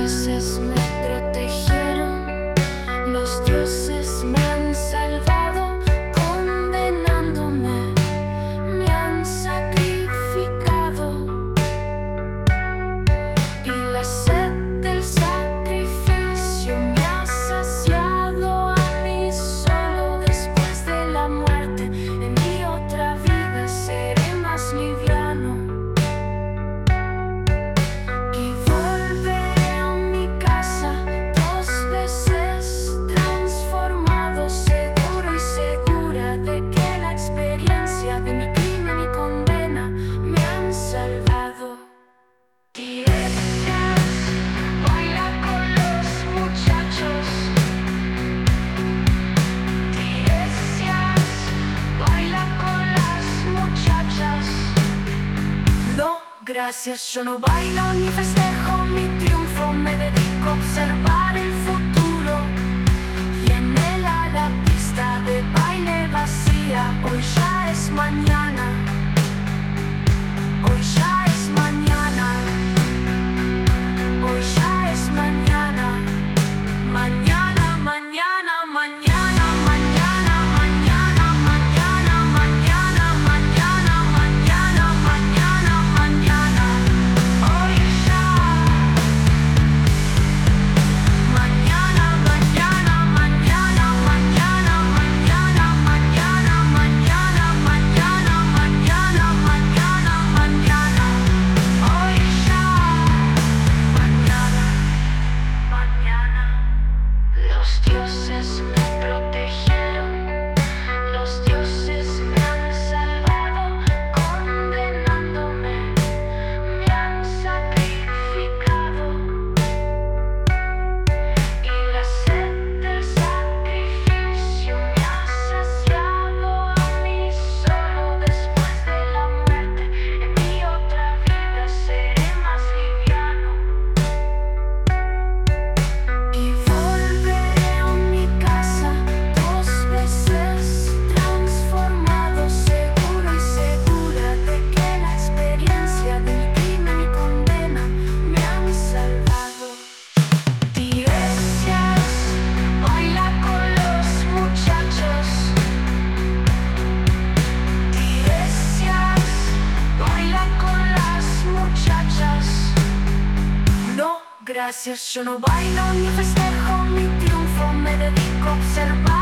dioses me protegieron, los dioses me han salvado, condenándome, me han sacrificado. Y la sed del sacrificio me ha saciado a mí. Solo después de la muerte, en mi otra vida seré más liviano. Y volveré a mi casa 2 veces transformado, seguro y segura de que la experiencia de mi crimen y condena me han salvado. Tiresias baila con los muchachos. Tiresias baila con las muchachas. No, gracias, yo no bailo ni festejo mi triunfo. Me dedico a observar el futuro. Y en él a la pista de baile vacía. Hoy ya es mañana. Hoy ya es mañana. Hoy ya es mañana. Mañana, mañana, mañana, mañana, mañana, mañana, mañana, mañana, mañana, mañana, mañana. Hoy ya. Mañana, mañana, mañana, mañana, mañana, mañana, mañana, mañana, mañana, mañana, mañana. Hoy ya. Mañana, mañana. Los dioses me protegieron, los dioses me han salvado, condenándome, me han sacrificado. Y la sed del sacrificio me ha saciado a mí. Solo después de la muerte, en mi otra vida seré más liviano. Y volveré a mi casa 2 veces transformado, seguro y segura de que la experiencia de mi crimen y condena me han salvado. Tiresias baila con los muchachos. Tiresias baila con las muchachas. No, gracias, yo no bailo ni festejo mi triunfo. Me dedico a observar